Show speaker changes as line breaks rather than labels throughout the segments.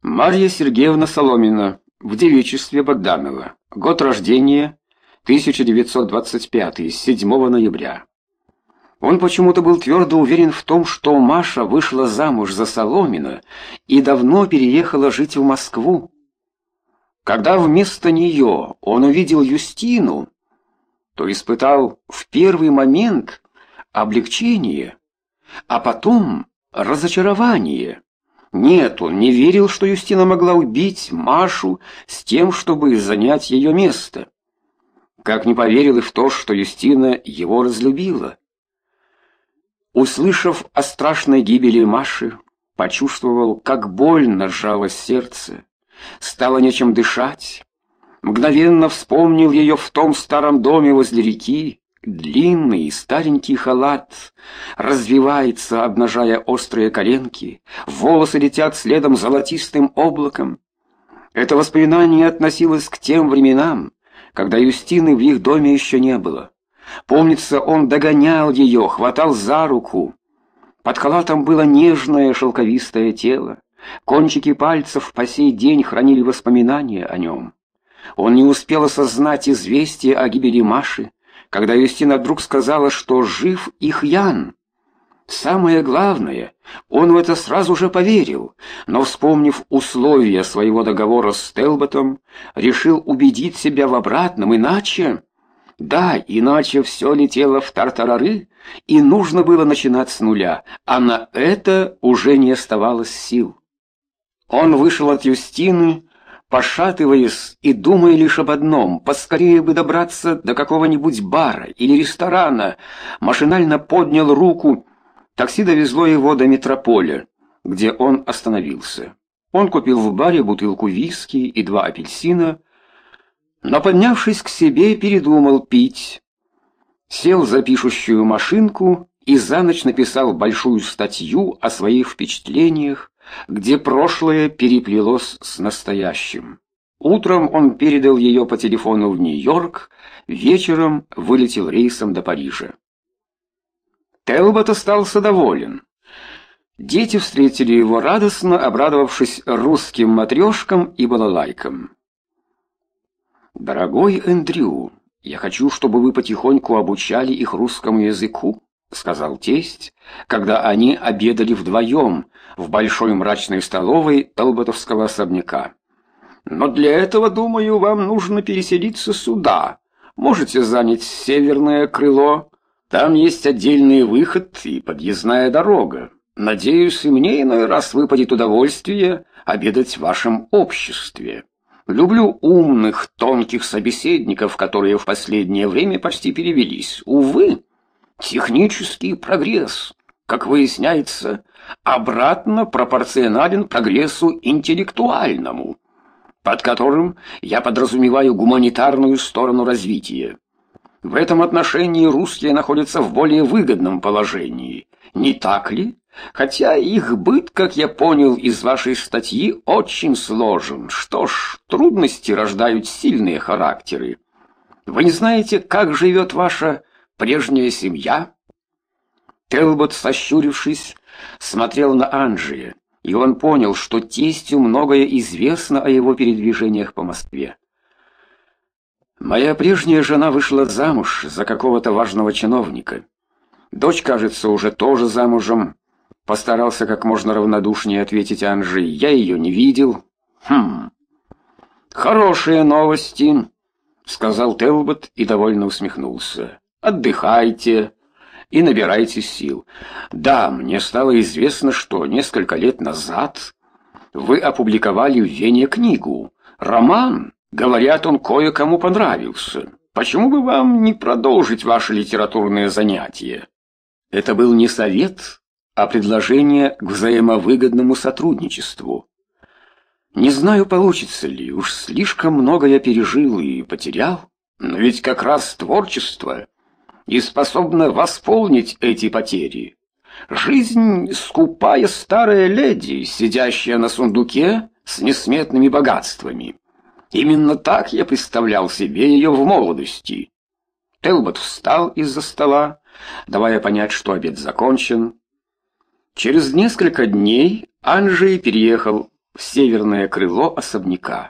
Марья Сергеевна Соломина, в девичестве Богданова. Год рождения 1925, 7 ноября. Он почему-то был твердо уверен в том, что Маша вышла замуж за Соломина и давно переехала жить в Москву. Когда вместо нее он увидел Юстину, то испытал в первый момент облегчение, а потом разочарование. Нет, он не верил, что Юстина могла убить Машу с тем, чтобы занять ее место. Как не поверил и в то, что Юстина его разлюбила. Услышав о страшной гибели Маши, почувствовал, как больно сжалось сердце. Стало нечем дышать. Мгновенно вспомнил ее в том старом доме возле реки. Длинный старенький халат развивается, обнажая острые коленки, волосы летят следом золотистым облаком. Это воспоминание относилось к тем временам, когда Юстины в их доме еще не было. Помнится, он догонял ее, хватал за руку. Под халатом было нежное шелковистое тело. Кончики пальцев по сей день хранили воспоминания о нем. Он не успел осознать известие о гибели Маши, когда Юстина вдруг сказала, что жив их Ян. Самое главное, он в это сразу же поверил, но, вспомнив условия своего договора с Телботом, решил убедить себя в обратном, иначе все летело в тартарары, и нужно было начинать с нуля, а на это уже не оставалось сил. Он вышел от Юстины, пошатываясь и думая лишь об одном: поскорее бы добраться до какого-нибудь бара или ресторана. Машинально поднял руку. Такси довезло его до метрополя, где он остановился. Он купил в баре бутылку виски и 2 апельсина, но, поднявшись к себе, передумал пить. Сел за пишущую машинку и за ночь написал большую статью о своих впечатлениях, где прошлое переплелось с настоящим. Утром он передал ее по телефону в Нью-Йорк, вечером вылетел рейсом до Парижа. Телбот остался доволен. Дети встретили его радостно, обрадовавшись русским матрешкам и балалайкам. «Дорогой Эндрю, я хочу, чтобы вы потихоньку обучали их русскому языку», — сказал тесть, когда они обедали вдвоем в большой мрачной столовой Телботовского особняка. «Но для этого, думаю, вам нужно переселиться сюда. Можете занять северное крыло. Там есть отдельный выход и подъездная дорога. Надеюсь, и мне иной раз выпадет удовольствие обедать в вашем обществе. Люблю умных, тонких собеседников, которые в последнее время почти перевелись. Увы, технический прогресс, как выясняется, обратно пропорционален прогрессу интеллектуальному, под которым я подразумеваю гуманитарную сторону развития. В этом отношении русские находятся в более выгодном положении, не так ли? Хотя их быт, как я понял из вашей статьи, очень сложен. Что ж, трудности рождают сильные характеры. Вы не знаете, как живет ваша прежняя семья?» Телбот, сощурившись, смотрел на Анджея, и он понял, что тестю многое известно о его передвижениях по Москве. «Моя прежняя жена вышла замуж за какого-то важного чиновника. Дочь, кажется, уже тоже замужем», — постарался как можно равнодушнее ответить Анджей. «Я ее не видел». «Хорошие новости», — сказал Телбот и довольно усмехнулся. «Отдыхайте и набирайте сил. Да, мне стало известно, что несколько лет назад вы опубликовали в Вене книгу. Роман, говорят, он кое-кому понравился. Почему бы вам не продолжить ваши литературные занятия?» Это был не совет, а предложение к взаимовыгодному сотрудничеству. Не знаю, получится ли, уж слишком много я пережил и потерял, но ведь как раз творчество и способно восполнить эти потери. Жизнь — скупая старая леди, сидящая на сундуке с несметными богатствами. Именно так я представлял себе ее в молодости. Телбот встал из-за стола, давая понять, что обед закончен. Через несколько дней Анджей переехал в северное крыло особняка.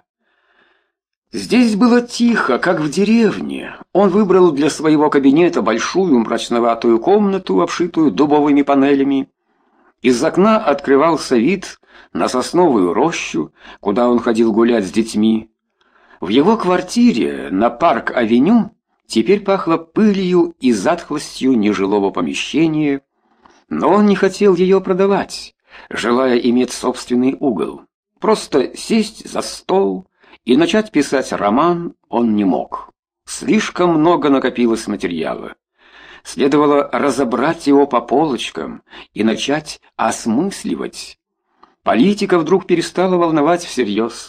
Здесь было тихо, как в деревне. Он выбрал для своего кабинета большую мрачноватую комнату, обшитую дубовыми панелями. Из окна открывался вид на сосновую рощу, куда он ходил гулять с детьми. В его квартире на Парк-авеню теперь пахло пылью и затхлостью нежилого помещения, но он не хотел ее продавать, желая иметь собственный угол. Просто сесть за стол и начать писать роман он не мог. Слишком много накопилось материала. Следовало разобрать его по полочкам и начать осмысливать. Политика вдруг перестала волновать всерьез.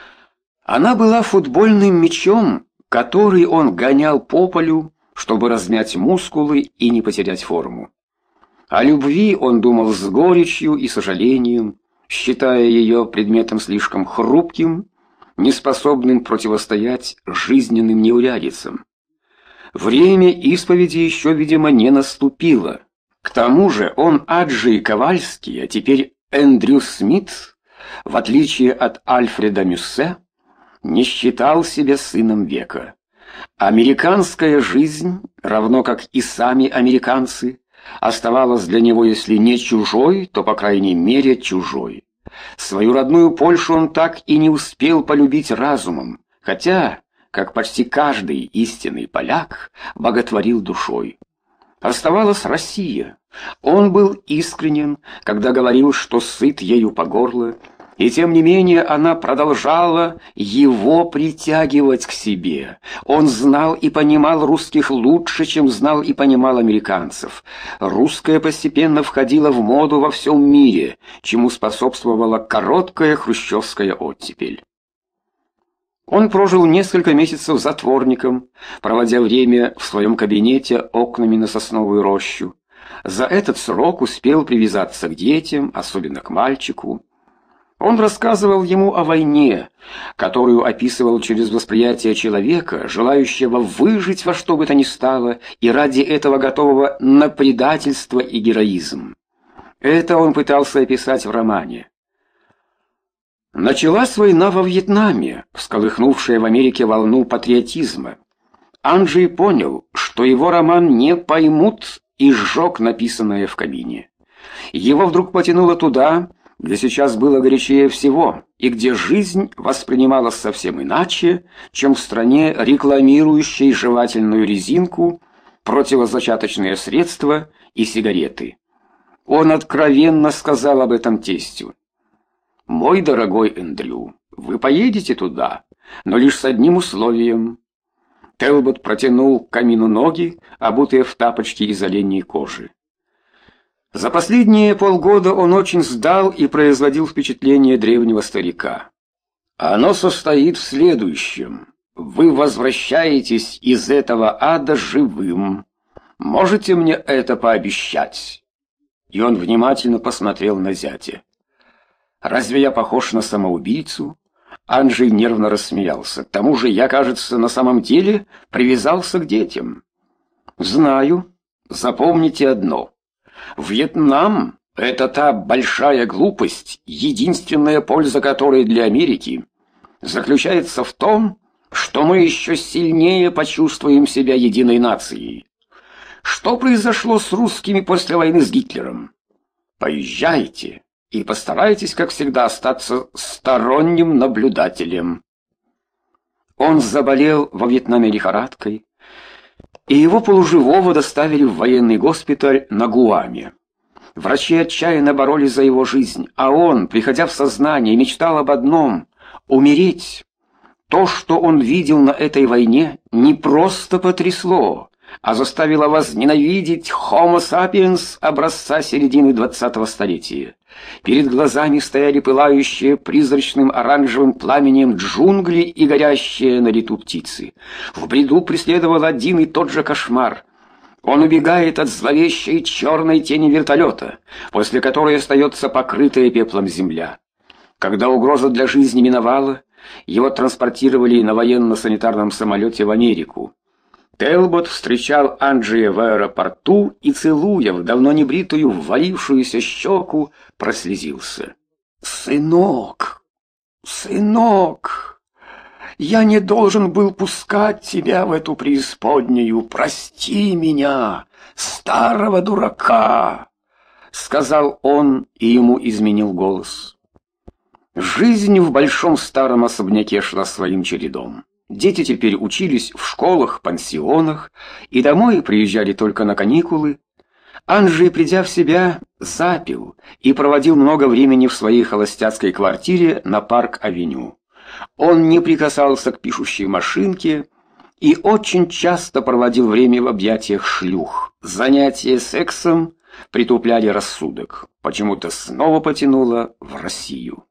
Она была футбольным мячом, который он гонял по полю, чтобы размять мускулы и не потерять форму. О любви он думал с горечью и сожалением, считая ее предметом слишком хрупким, неспособным противостоять жизненным неурядицам. Время исповеди еще, видимо, не наступило. К тому же он Аджей Ковальский, а теперь Эндрю Смит, в отличие от Альфреда Мюссе, не считал себя сыном века. Американская жизнь, равно как и сами американцы, оставалась для него, если не чужой, то, по крайней мере, чужой. Свою родную Польшу он так и не успел полюбить разумом, хотя, как почти каждый истинный поляк, боготворил душой. Оставалась Россия. Он был искренен, когда говорил, что сыт ею по горло, и тем не менее она продолжала его притягивать к себе. Он знал и понимал русских лучше, чем знал и понимал американцев. Русское постепенно входило в моду во всем мире, чему способствовала короткая хрущевская оттепель. Он прожил несколько месяцев затворником, проводя время в своем кабинете окнами на сосновую рощу. За этот срок успел привязаться к детям, особенно к мальчику. Он рассказывал ему о войне, которую описывал через восприятие человека, желающего выжить во что бы то ни стало и ради этого готового на предательство и героизм. Это он пытался описать в романе. Началась война во Вьетнаме, всколыхнувшая в Америке волну патриотизма. Анджей понял, что его роман не поймут, и сжег написанное в кабине. Его вдруг потянуло туда, где сейчас было горячее всего, и где жизнь воспринималась совсем иначе, чем в стране, рекламирующей жевательную резинку, противозачаточные средства и сигареты. Он откровенно сказал об этом тестю. «Мой дорогой Эндрю, вы поедете туда, но лишь с одним условием». Телбот протянул к камину ноги, обутые в тапочки из оленьей кожи. За последние полгода он очень сдал и производил впечатление древнего старика. Оно состоит в следующем. Вы возвращаетесь из этого ада живым. Можете мне это пообещать? И он внимательно посмотрел на зятя. Разве я похож на самоубийцу? Анджей нервно рассмеялся. К тому же я, кажется, на самом деле привязался к детям. Знаю. Запомните одно. Вьетнам — это та большая глупость, единственная польза которой для Америки заключается в том, что мы еще сильнее почувствуем себя единой нацией. Что произошло с русскими после войны с Гитлером? Поезжайте и постарайтесь, как всегда, остаться сторонним наблюдателем. Он заболел во Вьетнаме лихорадкой, и его полуживого доставили в военный госпиталь на Гуаме. Врачи отчаянно боролись за его жизнь, а он, приходя в сознание, мечтал об одном — умереть. То, что он видел на этой войне, не просто потрясло, а заставило возненавидеть Homo sapiens образца середины 20-го столетия. Перед глазами стояли пылающие призрачным оранжевым пламенем джунгли и горящие на лету птицы. В бреду преследовал один и тот же кошмар. Он убегает от зловещей черной тени вертолета, после которой остается покрытая пеплом земля. Когда угроза для жизни миновала, его транспортировали на военно-санитарном самолете в Америку. Телбот встречал Анджея в аэропорту и, целуя в давно небритую, ввалившуюся щеку, прослезился. «Сынок!» «Сынок, я не должен был пускать тебя в эту преисподнюю. Прости меня, старого дурака», — сказал он, и ему изменил голос. Жизнь в большом старом особняке шла своим чередом. Дети теперь учились в школах, пансионах и домой приезжали только на каникулы. Анджей, придя в себя, запил и проводил много времени в своей холостяцкой квартире на Парк-авеню. Он не прикасался к пишущей машинке и очень часто проводил время в объятиях шлюх. Занятия сексом притупляли рассудок. Почему-то снова потянуло в Россию.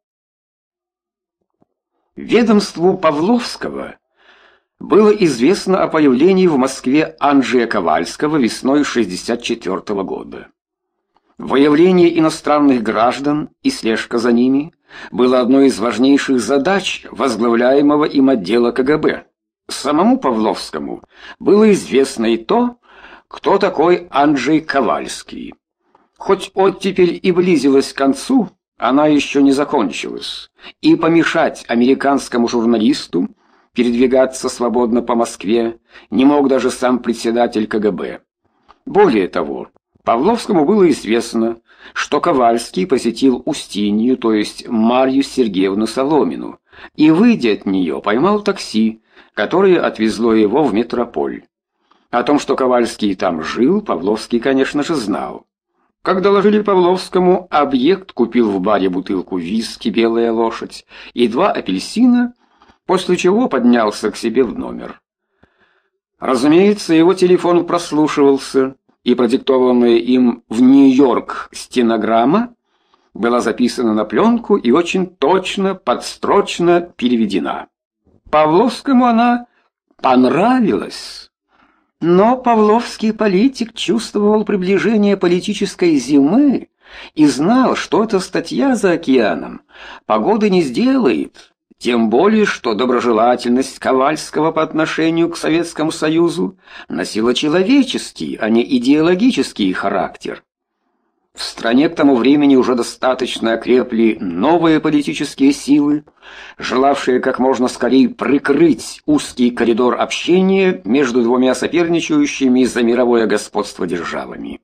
Ведомству Павловского было известно о появлении в Москве Анджея Ковальского весной 1964 года. Выявление иностранных граждан и слежка за ними было одной из важнейших задач возглавляемого им отдела КГБ. Самому Павловскому было известно и то, кто такой Анджей Ковальский. Хоть оттепель и близилась к концу, она еще не закончилась, и помешать американскому журналисту передвигаться свободно по Москве не мог даже сам председатель КГБ. Более того, Павловскому было известно, что Ковальский посетил Устинью, то есть Марью Сергеевну Соломину, и, выйдя от нее, поймал такси, которое отвезло его в метрополь. О том, что Ковальский там жил, Павловский, конечно же, знал. Как доложили Павловскому, объект купил в баре бутылку виски «Белая лошадь» и 2 апельсина, после чего поднялся к себе в номер. Разумеется, его телефон прослушивался, и продиктованная им в Нью-Йорк стенограмма была записана на пленку и очень точно, подстрочно переведена. Павловскому она понравилась. Но павловский политик чувствовал приближение политической зимы и знал, что эта статья за океаном погоды не сделает, тем более, что доброжелательность Ковальского по отношению к Советскому Союзу носила человеческий, а не идеологический характер. В стране к тому времени уже достаточно окрепли новые политические силы, желавшие как можно скорее прикрыть узкий коридор общения между двумя соперничающими за мировое господство державами.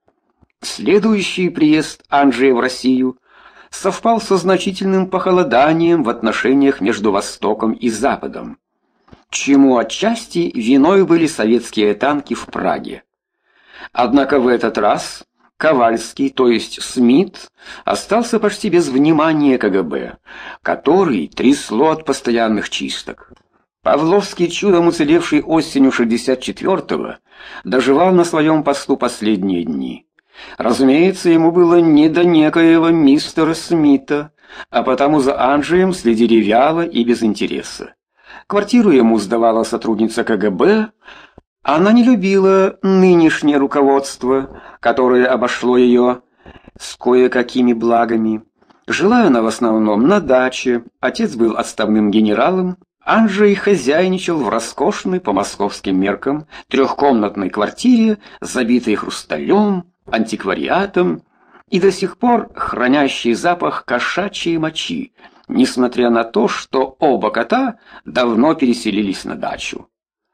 Следующий приезд Анджея в Россию совпал со значительным похолоданием в отношениях между Востоком и Западом, чему отчасти виной были советские танки в Праге. Однако в этот раз Ковальский, то есть Смит, остался почти без внимания КГБ, который трясло от постоянных чисток. Павловский, чудом уцелевший осенью 64-го, доживал на своем посту последние дни. Разумеется, ему было не до некоего мистера Смита, а потому за Анджеем следили вяло и без интереса. Квартиру ему сдавала сотрудница КГБ. Она не любила нынешнее руководство, которое обошло ее с кое-какими благами. Жила она в основном на даче, отец был отставным генералом, Анджей хозяйничал в роскошной по московским меркам трехкомнатной квартире, забитой хрусталем, антиквариатом и до сих пор хранящей запах кошачьей мочи, несмотря на то, что оба кота давно переселились на дачу.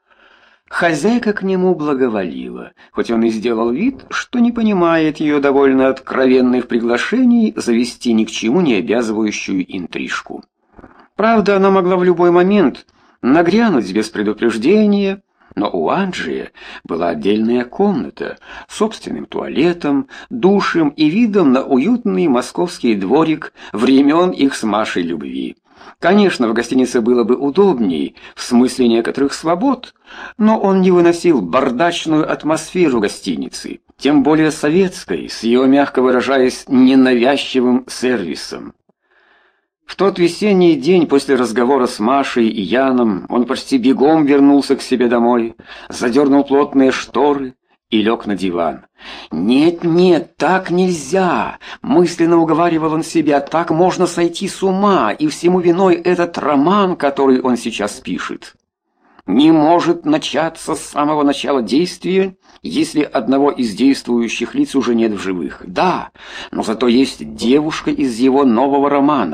Хозяйка к нему благоволила, хоть он и сделал вид, что не понимает ее довольно откровенных приглашений завести ни к чему не обязывающую интрижку. Правда, она могла в любой момент нагрянуть без предупреждения, но у Анджея была отдельная комната с собственным туалетом, душем и видом на уютный московский дворик времен их с Машей любви. Конечно, в гостинице было бы удобней, в смысле некоторых свобод, но он не выносил бардачную атмосферу гостиницы, тем более советской, с ее, мягко выражаясь, ненавязчивым сервисом. В тот весенний день после разговора с Машей и Яном он почти бегом вернулся к себе домой, задернул плотные шторы и лег на диван. «Нет, так нельзя!» — мысленно уговаривал он себя. «Так можно сойти с ума, и всему виной этот роман, который он сейчас пишет. Не может начаться с самого начала действия, если одного из действующих лиц уже нет в живых. Да, но зато есть девушка из его нового романа.